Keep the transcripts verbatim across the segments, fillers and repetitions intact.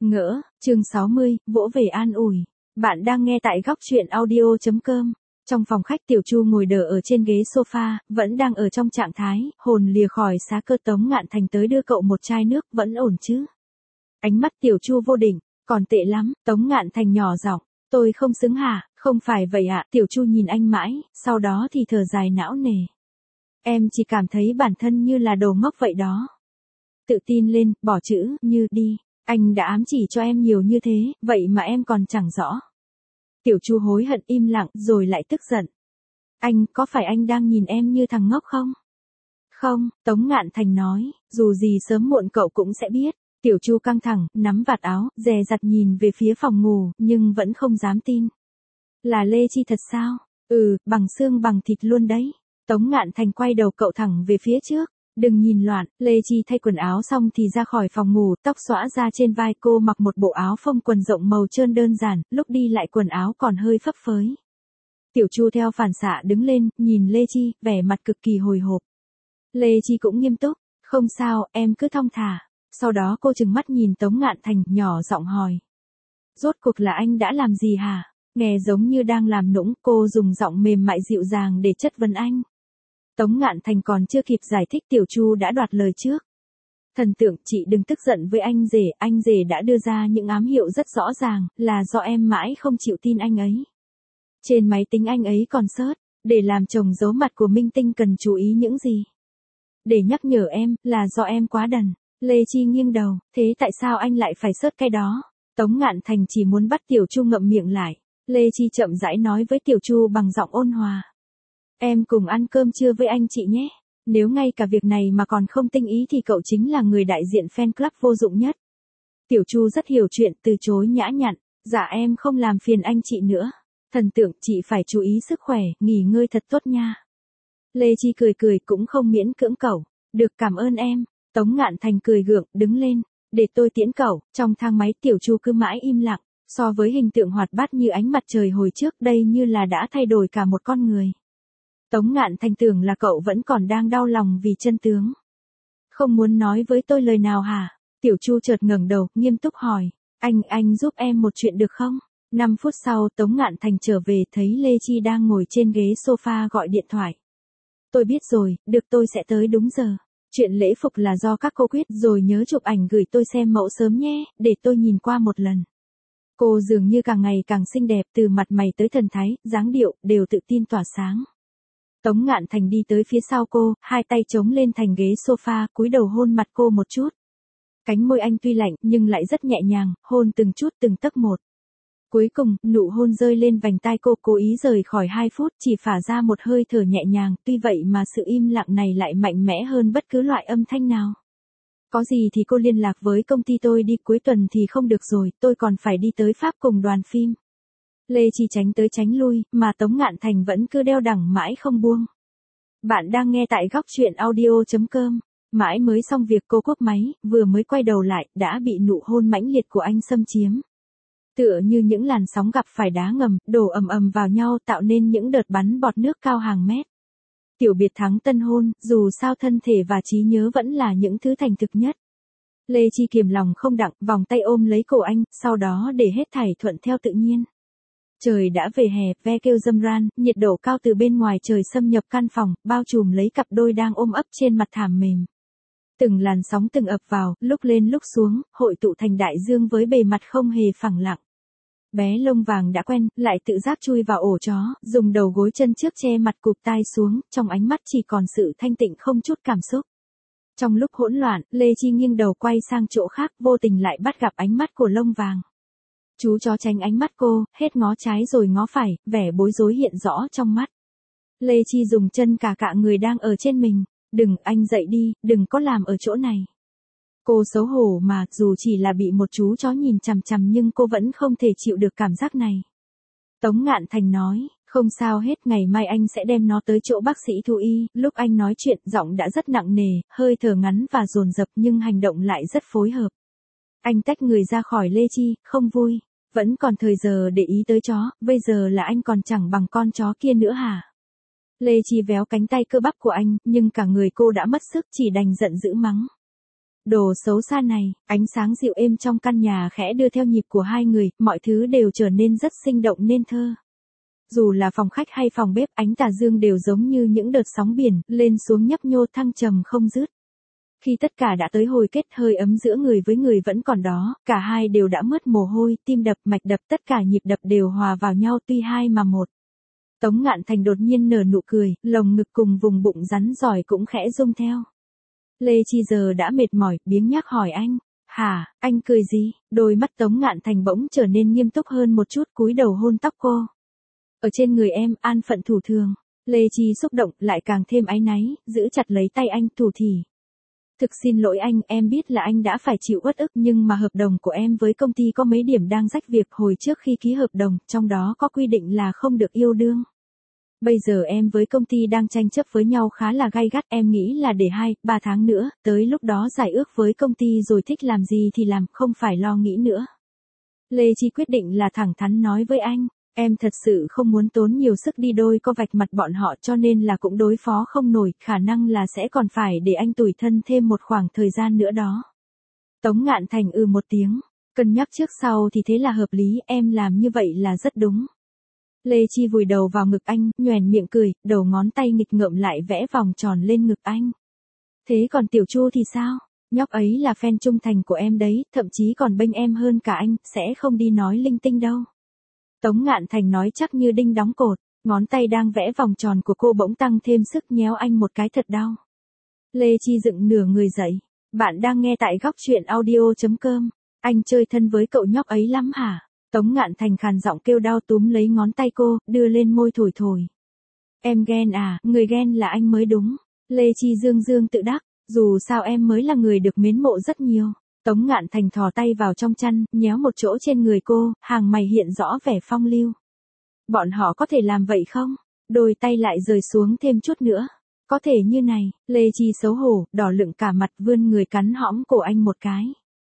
Ngỡ, chương sáu mươi, vỗ về an ủi. Bạn đang nghe tại góc truyện audio chấm com. Trong phòng khách Tiểu Chu ngồi đờ ở trên ghế sofa, vẫn đang ở trong trạng thái, hồn lìa khỏi xá cơ. Tống Ngạn Thành tới đưa cậu một chai nước, vẫn ổn chứ? Ánh mắt Tiểu Chu vô định, còn tệ lắm. Tống Ngạn Thành nhỏ giọng, tôi không xứng hả? Không phải vậy ạ. Tiểu Chu nhìn anh mãi, sau đó thì thở dài não nề. Em chỉ cảm thấy bản thân như là đồ ngốc vậy đó. Tự tin lên, bỏ chữ như đi. Anh đã ám chỉ cho em nhiều như thế, vậy mà em còn chẳng rõ. Tiểu Chu hối hận im lặng rồi lại tức giận. Anh, có phải anh đang nhìn em như thằng ngốc không? Không, Tống Ngạn Thành nói, dù gì sớm muộn cậu cũng sẽ biết. Tiểu Chu căng thẳng, nắm vạt áo, dè dặt nhìn về phía phòng ngủ, nhưng vẫn không dám tin. Là Lê Chi thật sao? Ừ, bằng xương bằng thịt luôn đấy. Tống Ngạn Thành quay đầu cậu thẳng về phía trước. Đừng nhìn loạn. Lê Chi thay quần áo xong thì ra khỏi phòng ngủ, tóc xõa ra trên vai. Cô mặc một bộ áo phông quần rộng màu trơn đơn giản, lúc đi lại quần áo còn hơi phấp phới. Tiểu Chu theo phản xạ đứng lên, nhìn Lê Chi, vẻ mặt cực kỳ hồi hộp. Lê Chi cũng nghiêm túc, không sao, em cứ thong thả. Sau đó cô trừng mắt nhìn Tống Ngạn Thành, nhỏ giọng hỏi. Rốt cuộc là anh đã làm gì hả? Nghe giống như đang làm nũng, cô dùng giọng mềm mại dịu dàng để chất vấn anh. Tống Ngạn Thành còn chưa kịp giải thích, Tiểu Chu đã đoạt lời trước. Thần tượng, chị đừng tức giận với anh rể, anh rể đã đưa ra những ám hiệu rất rõ ràng, là do em mãi không chịu tin anh ấy. Trên máy tính anh ấy còn search, để làm chồng giấu mặt của minh tinh cần chú ý những gì. Để nhắc nhở em, là do em quá đần. Lê Chi nghiêng đầu, thế tại sao anh lại phải search cái đó? Tống Ngạn Thành chỉ muốn bắt Tiểu Chu ngậm miệng lại. Lê Chi chậm rãi nói với Tiểu Chu bằng giọng ôn hòa. Em cùng ăn cơm trưa với anh chị nhé. Nếu ngay cả việc này mà còn không tinh ý thì cậu chính là người đại diện fan club vô dụng nhất. Tiểu Chu rất hiểu chuyện, từ chối nhã nhặn. Dạ em không làm phiền anh chị nữa. Thần tượng, chị phải chú ý sức khỏe, nghỉ ngơi thật tốt nha. Lê Chi cười cười cũng không miễn cưỡng cậu. Được, cảm ơn em. Tống Ngạn Thành cười gượng, đứng lên. Để tôi tiễn cậu. Trong thang máy Tiểu Chu cứ mãi im lặng. So với hình tượng hoạt bát như ánh mặt trời hồi trước, đây như là đã thay đổi cả một con người. Tống Ngạn Thành tưởng là cậu vẫn còn đang đau lòng vì chân tướng. Không muốn nói với tôi lời nào hả? Tiểu Chu chợt ngẩng đầu, nghiêm túc hỏi. Anh, anh giúp em một chuyện được không? Năm phút sau, Tống Ngạn Thành trở về thấy Lê Chi đang ngồi trên ghế sofa gọi điện thoại. Tôi biết rồi, được, tôi sẽ tới đúng giờ. Chuyện lễ phục là do các cô quyết rồi, nhớ chụp ảnh gửi tôi xem mẫu sớm nhé, để tôi nhìn qua một lần. Cô dường như càng ngày càng xinh đẹp, từ mặt mày tới thần thái, dáng điệu, đều tự tin tỏa sáng. Tống Ngạn Thành đi tới phía sau cô, hai tay chống lên thành ghế sofa, cúi đầu hôn mặt cô một chút. Cánh môi anh tuy lạnh, nhưng lại rất nhẹ nhàng, hôn từng chút từng tấc một. Cuối cùng, nụ hôn rơi lên vành tai cô, cố ý rời khỏi hai phút, chỉ phả ra một hơi thở nhẹ nhàng, tuy vậy mà sự im lặng này lại mạnh mẽ hơn bất cứ loại âm thanh nào. Có gì thì cô liên lạc với công ty tôi đi, cuối tuần thì không được rồi, tôi còn phải đi tới Pháp cùng đoàn phim. Lê Chi tránh tới tránh lui, mà Tống Ngạn Thành vẫn cứ đeo đẳng mãi không buông. Bạn đang nghe tại góc truyện audio chấm com. Mãi mới xong việc cô cúp máy, vừa mới quay đầu lại, đã bị nụ hôn mãnh liệt của anh xâm chiếm. Tựa như những làn sóng gặp phải đá ngầm, đổ ầm ầm vào nhau tạo nên những đợt bắn bọt nước cao hàng mét. Tiểu biệt thắng tân hôn, dù sao thân thể và trí nhớ vẫn là những thứ thành thực nhất. Lê Chi kiềm lòng không đặng, vòng tay ôm lấy cổ anh, sau đó để hết thảy thuận theo tự nhiên. Trời đã về hè, ve kêu râm ran, nhiệt độ cao từ bên ngoài trời xâm nhập căn phòng, bao trùm lấy cặp đôi đang ôm ấp trên mặt thảm mềm. Từng làn sóng từng ập vào, lúc lên lúc xuống, hội tụ thành đại dương với bề mặt không hề phẳng lặng. Bé lông vàng đã quen, lại tự giác chui vào ổ chó, dùng đầu gối chân trước che mặt cụp tai xuống, trong ánh mắt chỉ còn sự thanh tịnh không chút cảm xúc. Trong lúc hỗn loạn, Lê Chi nghiêng đầu quay sang chỗ khác, vô tình lại bắt gặp ánh mắt của lông vàng. Chú chó tránh ánh mắt cô, hết ngó trái rồi ngó phải, vẻ bối rối hiện rõ trong mắt. Lê Chi dùng chân cà cạ người đang ở trên mình. Đừng, anh dậy đi, đừng có làm ở chỗ này. Cô xấu hổ mà, dù chỉ là bị một chú chó nhìn chằm chằm nhưng cô vẫn không thể chịu được cảm giác này. Tống Ngạn Thành nói, không sao hết, ngày mai anh sẽ đem nó tới chỗ bác sĩ thú y. Lúc anh nói chuyện, giọng đã rất nặng nề, hơi thở ngắn và dồn dập nhưng hành động lại rất phối hợp. Anh tách người ra khỏi Lê Chi, không vui. Vẫn còn thời giờ để ý tới chó, bây giờ là anh còn chẳng bằng con chó kia nữa hả? Lê Chi véo cánh tay cơ bắp của anh, nhưng cả người cô đã mất sức, chỉ đành giận dữ mắng. Đồ xấu xa này, ánh sáng dịu êm trong căn nhà khẽ đưa theo nhịp của hai người, mọi thứ đều trở nên rất sinh động nên thơ. Dù là phòng khách hay phòng bếp, ánh tà dương đều giống như những đợt sóng biển, lên xuống nhấp nhô thăng trầm không dứt. Khi tất cả đã tới hồi kết, hơi ấm giữa người với người vẫn còn đó, cả hai đều đã mướt mồ hôi, tim đập, mạch đập, tất cả nhịp đập đều hòa vào nhau tuy hai mà một. Tống Ngạn Thành đột nhiên nở nụ cười, lồng ngực cùng vùng bụng rắn giỏi cũng khẽ rung theo. Lê Chi giờ đã mệt mỏi, biếng nhác hỏi anh, hả, anh cười gì? Đôi mắt Tống Ngạn Thành bỗng trở nên nghiêm túc hơn một chút, cúi đầu hôn tóc cô. Ở trên người em, an phận thủ thường. Lê Chi xúc động, lại càng thêm áy náy, giữ chặt lấy tay anh, thủ thỉ. Thực xin lỗi anh, em biết là anh đã phải chịu uất ức nhưng mà hợp đồng của em với công ty có mấy điểm đang rách việc hồi trước khi ký hợp đồng, trong đó có quy định là không được yêu đương. Bây giờ em với công ty đang tranh chấp với nhau khá là gay gắt, em nghĩ là để hai, ba tháng nữa, tới lúc đó giải ước với công ty rồi thích làm gì thì làm, không phải lo nghĩ nữa. Lê Chi quyết định là thẳng thắn nói với anh, em thật sự không muốn tốn nhiều sức đi đôi co vạch mặt bọn họ cho nên là cũng đối phó không nổi, khả năng là sẽ còn phải để anh tủi thân thêm một khoảng thời gian nữa đó. Tống Ngạn Thành ừ một tiếng, cân nhắc trước sau thì thế là hợp lý, em làm như vậy là rất đúng. Lê Chi vùi đầu vào ngực anh, nhoẻn miệng cười, đầu ngón tay nghịch ngợm lại vẽ vòng tròn lên ngực anh. Thế còn Tiểu Chu thì sao? Nhóc ấy là fan trung thành của em đấy, thậm chí còn bênh em hơn cả anh, sẽ không đi nói linh tinh đâu. Tống Ngạn Thành nói chắc như đinh đóng cột, ngón tay đang vẽ vòng tròn của cô bỗng tăng thêm sức nhéo anh một cái thật đau. Lê Chi dựng nửa người dậy, bạn đang nghe tại góc truyện audio chấm com, anh chơi thân với cậu nhóc ấy lắm hả? Tống Ngạn Thành khàn giọng kêu đau túm lấy ngón tay cô, đưa lên môi thổi thổi. Em ghen à, người ghen là anh mới đúng. Lê Chi dương dương tự đắc, dù sao em mới là người được mến mộ rất nhiều. Tống Ngạn Thành thò tay vào trong chăn, nhéo một chỗ trên người cô, hàng mày hiện rõ vẻ phong lưu. Bọn họ có thể làm vậy không? Đôi tay lại rời xuống thêm chút nữa. Có thể như này, Lê Chi xấu hổ, đỏ lựng cả mặt vươn người cắn hõm cổ anh một cái.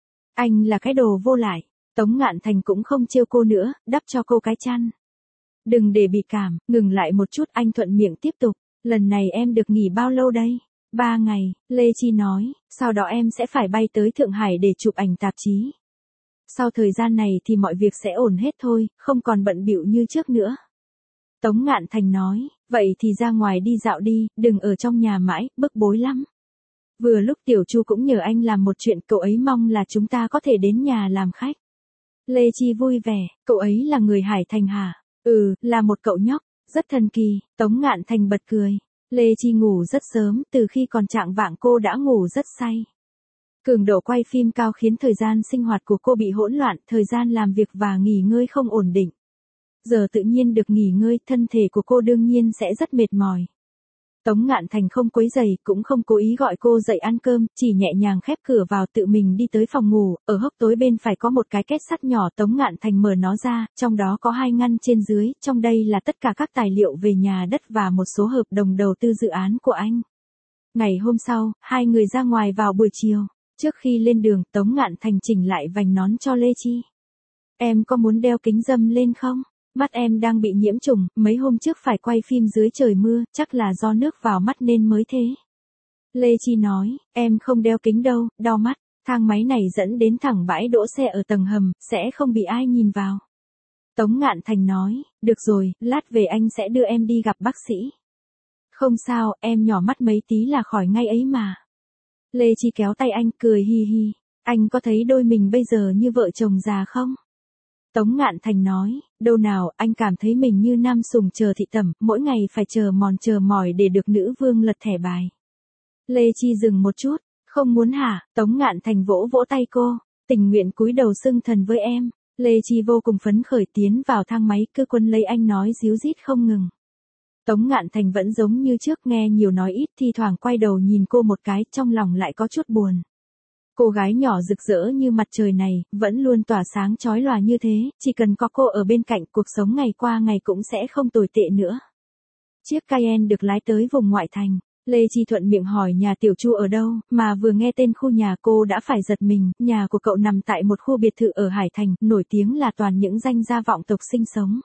Anh là cái đồ vô lại. Tống Ngạn Thành cũng không trêu cô nữa, đắp cho cô cái chăn. Đừng để bị cảm, ngừng lại một chút, anh thuận miệng tiếp tục. Lần này em được nghỉ bao lâu đây? Ba ngày, Lê Chi nói, sau đó em sẽ phải bay tới Thượng Hải để chụp ảnh tạp chí. Sau thời gian này thì mọi việc sẽ ổn hết thôi, không còn bận bịu như trước nữa. Tống Ngạn Thành nói, vậy thì ra ngoài đi dạo đi, đừng ở trong nhà mãi, bức bối lắm. Vừa lúc Tiểu Chu cũng nhờ anh làm một chuyện, cậu ấy mong là chúng ta có thể đến nhà làm khách. Lê Chi vui vẻ, cậu ấy là người Hải Thành hả? Ừ, là một cậu nhóc, rất thần kỳ. Tống Ngạn Thành bật cười. Lê Chi ngủ rất sớm, từ khi còn chạng vạng cô đã ngủ rất say. Cường độ quay phim cao khiến thời gian sinh hoạt của cô bị hỗn loạn, thời gian làm việc và nghỉ ngơi không ổn định. Giờ tự nhiên được nghỉ ngơi, thân thể của cô đương nhiên sẽ rất mệt mỏi. Tống Ngạn Thành không quấy rầy, cũng không cố ý gọi cô dậy ăn cơm, chỉ nhẹ nhàng khép cửa vào tự mình đi tới phòng ngủ, ở hốc tối bên phải có một cái két sắt nhỏ, Tống Ngạn Thành mở nó ra, trong đó có hai ngăn trên dưới, trong đây là tất cả các tài liệu về nhà đất và một số hợp đồng đầu tư dự án của anh. Ngày hôm sau, hai người ra ngoài vào buổi chiều, trước khi lên đường, Tống Ngạn Thành chỉnh lại vành nón cho Lê Chi. Em có muốn đeo kính râm lên không? Mắt em đang bị nhiễm trùng, mấy hôm trước phải quay phim dưới trời mưa, chắc là do nước vào mắt nên mới thế. Lê Chi nói, em không đeo kính đâu, đau mắt, thang máy này dẫn đến thẳng bãi đỗ xe ở tầng hầm, sẽ không bị ai nhìn vào. Tống Ngạn Thành nói, được rồi, lát về anh sẽ đưa em đi gặp bác sĩ. Không sao, em nhỏ mắt mấy tí là khỏi ngay ấy mà. Lê Chi kéo tay anh, cười hi hi, anh có thấy đôi mình bây giờ như vợ chồng già không? Tống Ngạn Thành nói, đâu nào, anh cảm thấy mình như nam sùng chờ thị tẩm, mỗi ngày phải chờ mòn chờ mỏi để được nữ vương lật thẻ bài. Lê Chi dừng một chút, không muốn hả? Tống Ngạn Thành vỗ vỗ tay cô, tình nguyện cúi đầu xưng thần với em. Lê Chi vô cùng phấn khởi tiến vào thang máy, cứ quân lấy anh nói díu dít không ngừng. Tống Ngạn Thành vẫn giống như trước, nghe nhiều nói ít, thi thoảng quay đầu nhìn cô một cái, trong lòng lại có chút buồn. Cô gái nhỏ rực rỡ như mặt trời này, vẫn luôn tỏa sáng chói lòa như thế, chỉ cần có cô ở bên cạnh, cuộc sống ngày qua ngày cũng sẽ không tồi tệ nữa. Chiếc Cayenne được lái tới vùng ngoại thành, Lê Chi thuận miệng hỏi nhà Tiểu Chu ở đâu, mà vừa nghe tên khu nhà cô đã phải giật mình, nhà của cậu nằm tại một khu biệt thự ở Hải Thành, nổi tiếng là toàn những danh gia vọng tộc sinh sống.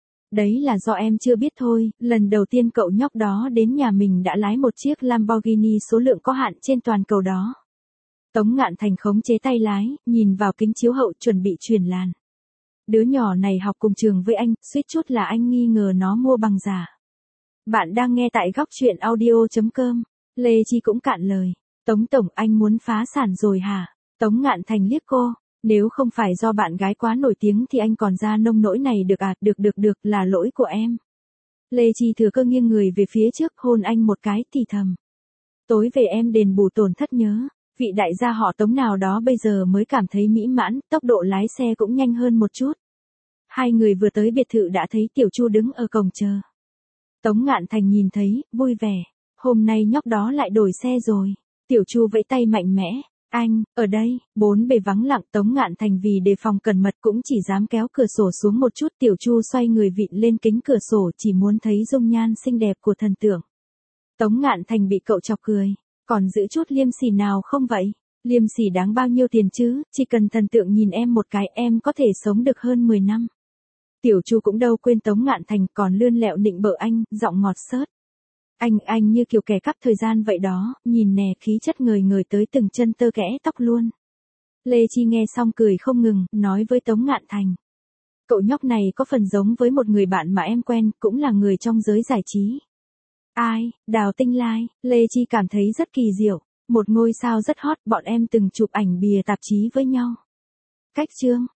Đấy là do em chưa biết thôi, lần đầu tiên cậu nhóc đó đến nhà mình đã lái một chiếc Lamborghini số lượng có hạn trên toàn cầu đó. Tống Ngạn Thành khống chế tay lái, nhìn vào kính chiếu hậu chuẩn bị chuyển làn. Đứa nhỏ này học cùng trường với anh, suýt chút là anh nghi ngờ nó mua bằng giả. Bạn đang nghe tại góc chuyện audio chấm com. Lê Chi cũng cạn lời. Tống tổng, anh muốn phá sản rồi hả? Tống Ngạn Thành liếc cô. Nếu không phải do bạn gái quá nổi tiếng thì anh còn ra nông nỗi này được à? Được được được, là lỗi của em. Lê Chi thừa cơ nghiêng người về phía trước, hôn anh một cái thì thầm. Tối về em đền bù tổn thất nhớ. Vị đại gia họ Tống nào đó bây giờ mới cảm thấy mỹ mãn, tốc độ lái xe cũng nhanh hơn một chút. Hai người vừa tới biệt thự đã thấy Tiểu Chu đứng ở cổng chờ. Tống Ngạn Thành nhìn thấy, vui vẻ. Hôm nay nhóc đó lại đổi xe rồi. Tiểu Chu vẫy tay mạnh mẽ. Anh, ở đây. Bốn bề vắng lặng. Tống Ngạn Thành vì đề phòng cẩn mật cũng chỉ dám kéo cửa sổ xuống một chút. Tiểu Chu xoay người vịn lên kính cửa sổ, chỉ muốn thấy dung nhan xinh đẹp của thần tượng. Tống Ngạn Thành bị cậu chọc cười. Còn giữ chút liêm sỉ nào không vậy? Liêm sỉ đáng bao nhiêu tiền chứ? Chỉ cần thần tượng nhìn em một cái em có thể sống được hơn mười năm. Tiểu Chu cũng đâu quên Tống Ngạn Thành, còn lươn lẹo nịnh bợ anh, giọng ngọt xớt. Anh, anh như kiểu kẻ cắp thời gian vậy đó, nhìn nè, khí chất ngời ngời tới từng chân tơ kẽ tóc luôn. Lê Chi nghe xong cười không ngừng, nói với Tống Ngạn Thành. Cậu nhóc này có phần giống với một người bạn mà em quen, cũng là người trong giới giải trí. Ai? Đào Tinh Lai. Lê Chi cảm thấy rất kỳ diệu. Một ngôi sao rất hot, bọn em từng chụp ảnh bìa tạp chí với nhau. Cách chương.